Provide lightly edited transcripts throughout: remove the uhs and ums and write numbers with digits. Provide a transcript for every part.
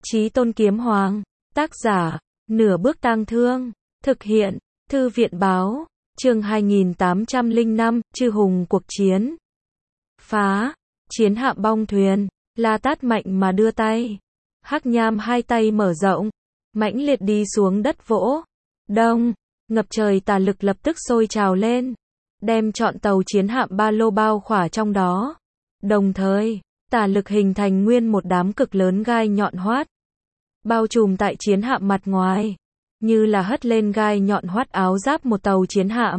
Chí Tôn Kiếm Hoàng, tác giả, Nửa Bước Tang Thương, thực hiện, Thư viện Báo, chương 2805, Chư Hùng cuộc chiến. Phá, chiến hạm bong thuyền, La Tát mạnh mà đưa tay. Hắc Nham hai tay mở rộng, mãnh liệt đi xuống đất vỗ. Đông, ngập trời tà lực lập tức sôi trào lên, đem trọn tàu chiến hạm ba lô bao khỏa trong đó. Đồng thời, tà lực hình thành nguyên một đám cực lớn gai nhọn hoắt, bao trùm tại chiến hạm mặt ngoài, như là hất lên gai nhọn hoắt áo giáp một tàu chiến hạm.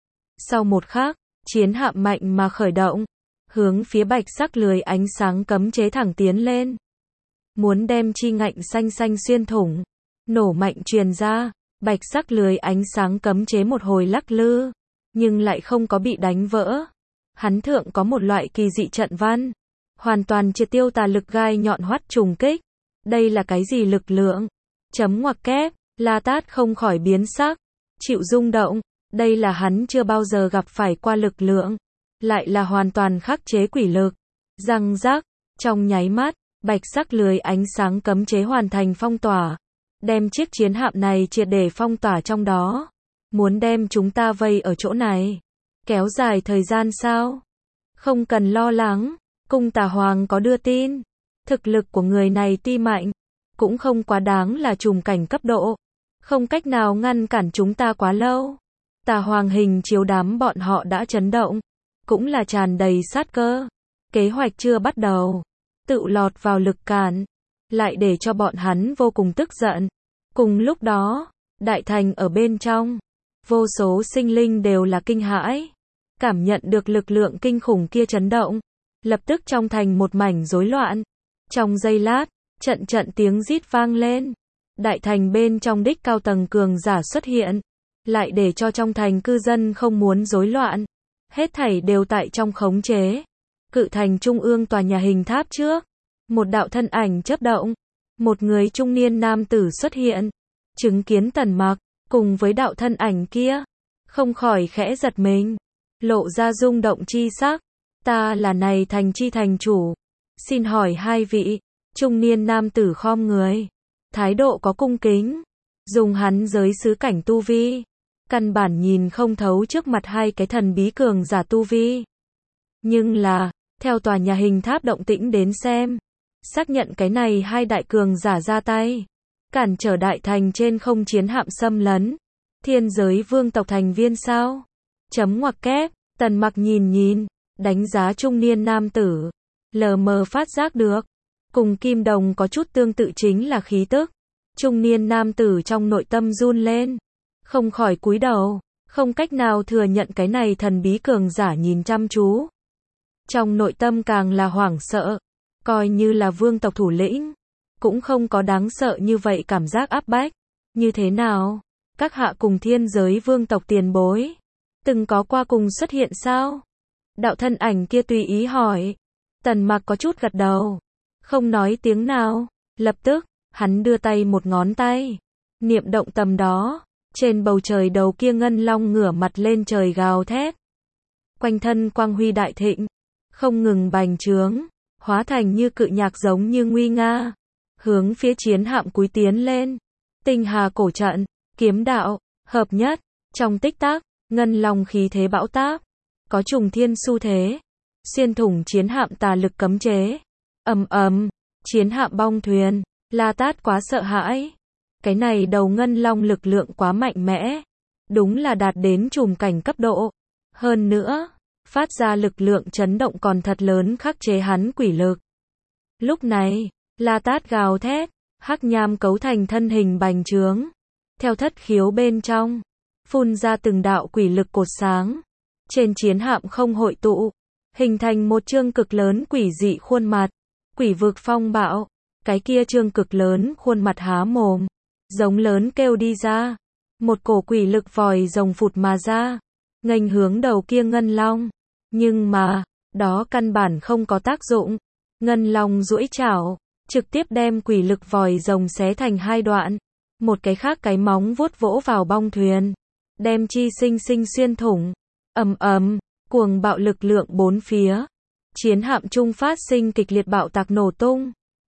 Sau một khắc, chiến hạm mạnh mà khởi động, hướng phía bạch sắc lưới ánh sáng cấm chế thẳng tiến lên. Muốn đem chi ngạnh xanh xanh xuyên thủng, nổ mạnh truyền ra, bạch sắc lưới ánh sáng cấm chế một hồi lắc lư, nhưng lại không có bị đánh vỡ. Hắn thượng có một loại kỳ dị trận văn, hoàn toàn triệt tiêu tà lực gai nhọn hoắt trùng kích. Đây là cái gì lực lượng? Chấm ngoặc kép, La Tát không khỏi biến sắc, chịu rung động, đây là hắn chưa bao giờ gặp phải qua lực lượng, lại là hoàn toàn khắc chế quỷ lực. Răng rắc, trong nháy mắt, bạch sắc lưới ánh sáng cấm chế hoàn thành phong tỏa, đem chiếc chiến hạm này triệt để phong tỏa trong đó. Muốn đem chúng ta vây ở chỗ này, kéo dài thời gian sao? Không cần lo lắng, cung Tà Hoàng có đưa tin. Thực lực của người này tuy mạnh, cũng không quá đáng là trùm cảnh cấp độ, không cách nào ngăn cản chúng ta quá lâu. Tà Hoàng hình chiếu đám bọn họ đã chấn động, cũng là tràn đầy sát cơ. Kế hoạch chưa bắt đầu, tự lọt vào lực cản, lại để cho bọn hắn vô cùng tức giận. Cùng lúc đó, đại thành ở bên trong, vô số sinh linh đều là kinh hãi, cảm nhận được lực lượng kinh khủng kia chấn động, lập tức trong thành một mảnh rối loạn. Trong giây lát, trận trận tiếng rít vang lên. Đại thành bên trong đích cao tầng cường giả xuất hiện, lại để cho trong thành cư dân không muốn rối loạn. Hết thảy đều tại trong khống chế. Cự thành trung ương tòa nhà hình tháp trước, một đạo thân ảnh chớp động, một người trung niên nam tử xuất hiện, chứng kiến Tần Mặc, cùng với đạo thân ảnh kia, không khỏi khẽ giật mình, lộ ra rung động chi sắc. Ta là này thành chi thành chủ, xin hỏi hai vị. Trung niên nam tử khom người, thái độ có cung kính, dùng hắn giới sứ cảnh tu vi, căn bản nhìn không thấu trước mặt hai cái thần bí cường giả tu vi. Nhưng là, theo tòa nhà hình tháp động tĩnh đến xem, xác nhận cái này hai đại cường giả ra tay, cản trở đại thành trên không chiến hạm xâm lấn. Thiên giới vương tộc thành viên sao? Chấm ngoặc kép, Tần Mặc nhìn, đánh giá trung niên nam tử, lờ mờ phát giác được, cùng Kim Đồng có chút tương tự chính là khí tức. Trung niên nam tử trong nội tâm run lên, không khỏi cúi đầu, không cách nào thừa nhận cái này thần bí cường giả nhìn chăm chú. Trong nội tâm càng là hoảng sợ, coi như là vương tộc thủ lĩnh, cũng không có đáng sợ như vậy cảm giác áp bách. Như thế nào? Các hạ cùng thiên giới vương tộc tiền bối, từng có qua cùng xuất hiện sao? Đạo thân ảnh kia tùy ý hỏi. Tần Mặc có chút gật đầu, không nói tiếng nào. Lập tức, hắn đưa tay một ngón tay, niệm động tầm đó, trên bầu trời đầu kia ngân long ngửa mặt lên trời gào thét. Quanh thân quang huy đại thịnh, không ngừng bành trướng, hóa thành như cự nhạc giống như nguy nga, hướng phía chiến hạm cúi tiến lên. Tinh hà cổ trận, kiếm đạo, hợp nhất, trong tích tắc, ngân long khí thế bão táp, có trùng thiên xu thế, xuyên thủng chiến hạm tà lực cấm chế. Ầm ầm, chiến hạm bong thuyền, La Tát quá sợ hãi. Cái này đầu ngân long lực lượng quá mạnh mẽ, đúng là đạt đến trùm cảnh cấp độ. Hơn nữa, phát ra lực lượng chấn động còn thật lớn khắc chế hắn quỷ lực. Lúc này, La Tát gào thét, hắc nham cấu thành thân hình bành trướng, theo thất khiếu bên trong, phun ra từng đạo quỷ lực cột sáng. Trên chiến hạm không hội tụ, hình thành một chương cực lớn quỷ dị khuôn mặt. Quỷ vực phong bạo, cái kia chương cực lớn khuôn mặt há mồm, giống lớn kêu đi ra. Một cổ quỷ lực vòi rồng phụt mà ra, nghênh hướng đầu kia ngân long. Nhưng mà, đó căn bản không có tác dụng. Ngân long duỗi chảo, trực tiếp đem quỷ lực vòi rồng xé thành hai đoạn. Một cái khác cái móng vuốt vỗ vào bong thuyền, đem chi sinh sinh xuyên thủng. Ầm ầm, cuồng bạo lực lượng bốn phía. Chiến hạm trung phát sinh kịch liệt bạo tạc nổ tung.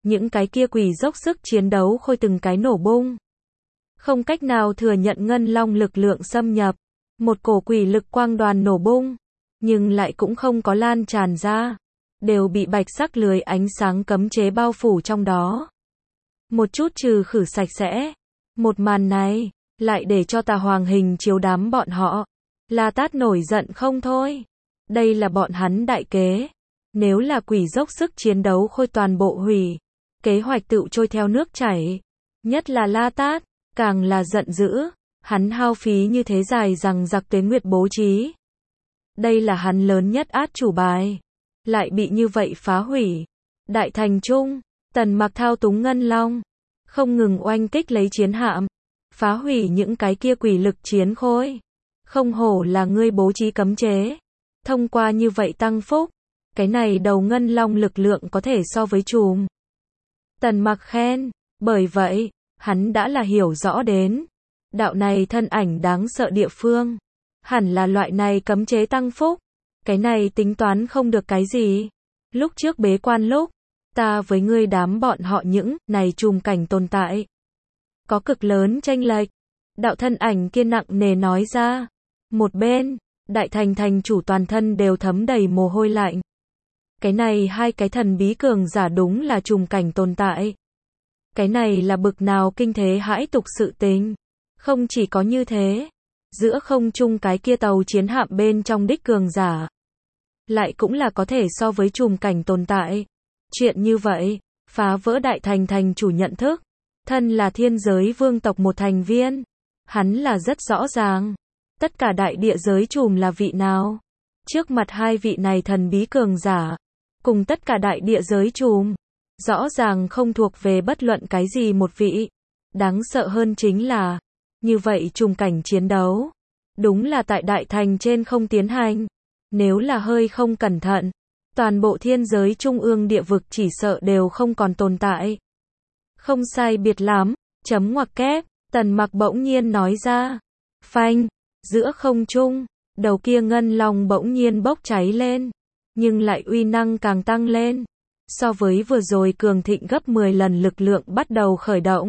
những cái kia quỷ dốc sức chiến đấu khôi từng cái nổ bung. Không cách nào thừa nhận ngân long lực lượng xâm nhập. Một cổ quỷ lực quang đoàn nổ bung, nhưng lại cũng không có lan tràn ra, đều bị bạch sắc lưới ánh sáng cấm chế bao phủ trong đó. Một chút trừ khử sạch sẽ. Một màn này, lại để cho Tà Hoàng hình chiếu đám bọn họ. La Tát nổi giận không thôi. Đây là bọn hắn đại kế. Nếu là quỷ dốc sức chiến đấu khôi toàn bộ hủy, kế hoạch tựu trôi theo nước chảy. Nhất là La Tát, càng là giận dữ. Hắn hao phí như thế dài rằng giặc Tuế Nguyệt bố trí. Đây là hắn lớn nhất át chủ bài. Lại bị như vậy phá hủy. Đại thành trung, Tần Mặc thao túng ngân long, không ngừng oanh kích lấy chiến hạm, phá hủy những cái kia quỷ lực chiến khôi. Không hổ là ngươi bố trí cấm chế. Thông qua như vậy tăng phúc, cái này đầu ngân long lực lượng có thể so với chùm. Tần Mặc khen, bởi vậy, hắn đã là hiểu rõ đến. Đạo này thân ảnh đáng sợ địa phương. Hẳn là loại này cấm chế tăng phúc. Cái này tính toán không được cái gì. Lúc trước bế quan lúc, ta với ngươi đám bọn họ những này trùm cảnh tồn tại. Có cực lớn chênh lệch. Đạo thân ảnh kia nặng nề nói ra. Một bên, Đại Thành thành chủ toàn thân đều thấm đầy mồ hôi lạnh. Cái này hai cái thần bí cường giả đúng là trùm cảnh tồn tại. Cái này là bực nào kinh thế hãi tục sự tình. Không chỉ có như thế, giữa không trung cái kia tàu chiến hạm bên trong đích cường giả, lại cũng là có thể so với trùm cảnh tồn tại. Chuyện như vậy, phá vỡ Đại Thành thành chủ nhận thức. Thân là thiên giới vương tộc một thành viên. Hắn là rất rõ ràng. Tất cả đại địa giới trùm là vị nào. Trước mặt hai vị này thần bí cường giả, cùng tất cả đại địa giới trùm, rõ ràng không thuộc về bất luận cái gì một vị. Đáng sợ hơn chính là, như vậy trùm cảnh chiến đấu, đúng là tại Đại Thành trên không tiến hành. Nếu là hơi không cẩn thận, toàn bộ thiên giới trung ương địa vực chỉ sợ đều không còn tồn tại. Không sai biệt lắm, chấm ngoặc kép, Tần Mặc bỗng nhiên nói ra. Phanh, giữa không trung, đầu kia ngân long bỗng nhiên bốc cháy lên, nhưng lại uy năng càng tăng lên. So với vừa rồi cường thịnh gấp 10 lần lực lượng bắt đầu khởi động.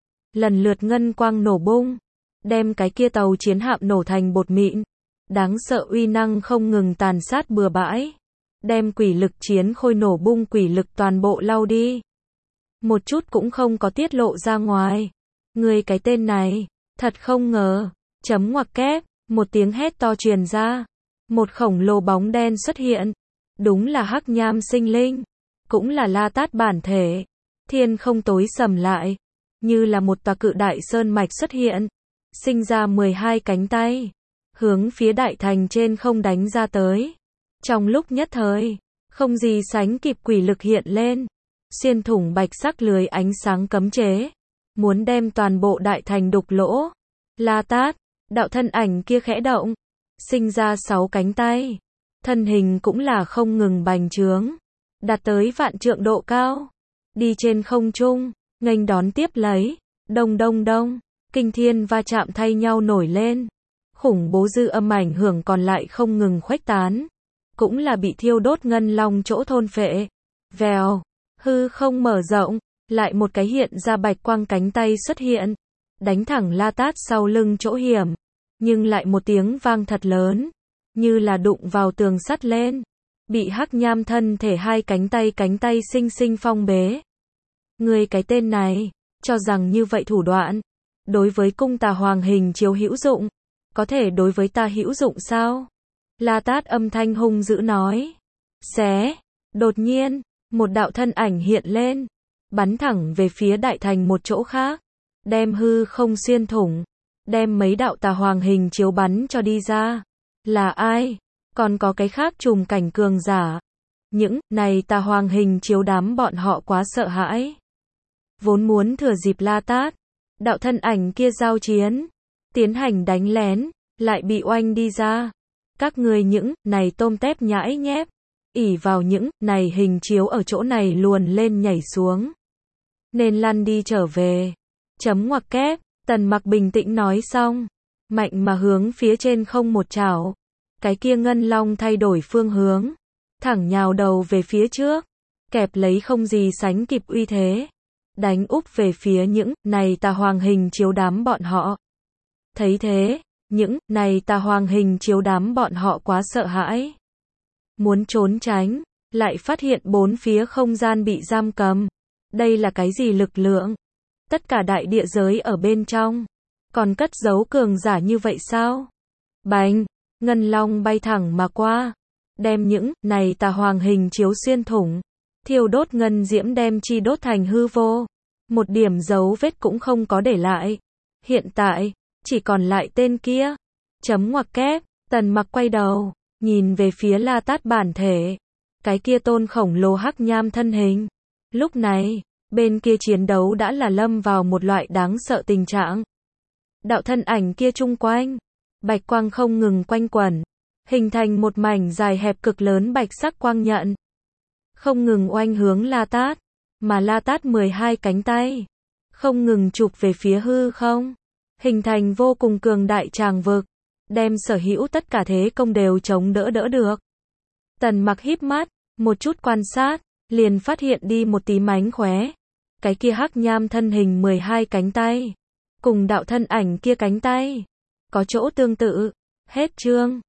Lần lượt ngân quang nổ bung, đem cái kia tàu chiến hạm nổ thành bột mịn. Đáng sợ uy năng không ngừng tàn sát bừa bãi, đem quỷ lực chiến khôi nổ bung quỷ lực toàn bộ lau đi. Một chút cũng không có tiết lộ ra ngoài. Người cái tên này, thật không ngờ. Chấm ngoặc kép, một tiếng hét to truyền ra. Một khổng lồ bóng đen xuất hiện. Đúng là hắc nham sinh linh, cũng là La Tát bản thể. Thiên không tối sầm lại, như là một tòa cự đại sơn mạch xuất hiện, sinh ra 12 cánh tay, hướng phía Đại Thành trên không đánh ra tới. Trong lúc nhất thời, không gì sánh kịp quỷ lực hiện lên, xuyên thủng bạch sắc lưới ánh sáng cấm chế, muốn đem toàn bộ Đại Thành đục lỗ. La Tát, đạo thân ảnh kia khẽ động, sinh ra 6 cánh tay, thân hình cũng là không ngừng bành trướng, đạt tới vạn trượng độ cao, đi trên không trung, nghênh đón tiếp lấy. Đông đông đông, kinh thiên va chạm thay nhau nổi lên, khủng bố dư âm ảnh hưởng còn lại không ngừng khuếch tán, cũng là bị thiêu đốt ngân long chỗ thôn phệ. Vèo, hư không mở rộng, lại một cái hiện ra bạch quang cánh tay xuất hiện, đánh thẳng La Tát sau lưng chỗ hiểm, nhưng lại một tiếng vang thật lớn, như là đụng vào tường sắt lên, bị hắc nham thân thể hai cánh tay sinh sinh phong bế. Người cái tên này, cho rằng như vậy thủ đoạn, đối với cung Tà Hoàng hình chiếu hữu dụng, có thể đối với ta hữu dụng sao? La Tát âm thanh hung dữ nói. Xé, đột nhiên, một đạo thân ảnh hiện lên, bắn thẳng về phía Đại Thành một chỗ khác, đem hư không xuyên thủng, đem mấy đạo Tà Hoàng hình chiếu bắn cho đi ra. Là ai? Còn có cái khác trùm cảnh cường giả. Những này Tà Hoàng hình chiếu đám bọn họ quá sợ hãi. Vốn muốn thừa dịp La Tát, đạo thân ảnh kia giao chiến, tiến hành đánh lén, lại bị oanh đi ra. Các người những này tôm tép nhãi nhép, ỷ vào những này hình chiếu ở chỗ này luồn lên nhảy xuống, nên lăn đi trở về. Chấm ngoặc kép, Tần Mặc bình tĩnh nói xong, mạnh mà hướng phía trên không một chảo, cái kia ngân long thay đổi phương hướng, thẳng nhào đầu về phía trước, kẹp lấy không gì sánh kịp uy thế, đánh úp về phía những này tà hoàng hình chiếu đám bọn họ. Thấy thế, những này tà hoàng hình chiếu đám bọn họ quá sợ hãi. Muốn trốn tránh, lại phát hiện bốn phía không gian bị giam cầm. Đây là cái gì lực lượng? Tất cả đại địa giới ở bên trong. Còn cất giấu cường giả như vậy sao? Bành! Ngân long bay thẳng mà qua. Đem những này tà hoàng hình chiếu xuyên thủng. Thiêu đốt ngân diễm đem chi đốt thành hư vô. Một điểm dấu vết cũng không có để lại. Hiện tại, chỉ còn lại tên kia. Chấm ngoặc kép, Tần Mặc quay đầu, nhìn về phía La Tát bản thể. Cái kia tôn khổng lồ hắc nham thân hình. Lúc này, bên kia chiến đấu đã là lâm vào một loại đáng sợ tình trạng. Đạo thân ảnh kia chung quanh, bạch quang không ngừng quanh quẩn, hình thành một mảnh dài hẹp cực lớn bạch sắc quang nhận. Không ngừng oanh hướng La Tát, mà La Tát 12 cánh tay, không ngừng chụp về phía hư không, hình thành vô cùng cường đại tràng vực, đem sở hữu tất cả thế công đều chống đỡ được. Tần Mặc híp mắt, một chút quan sát, liền phát hiện đi một tí mánh khóe. Cái kia hắc nham thân hình 12 cánh tay, cùng đạo thân ảnh kia cánh tay, có chỗ tương tự. Hết chương.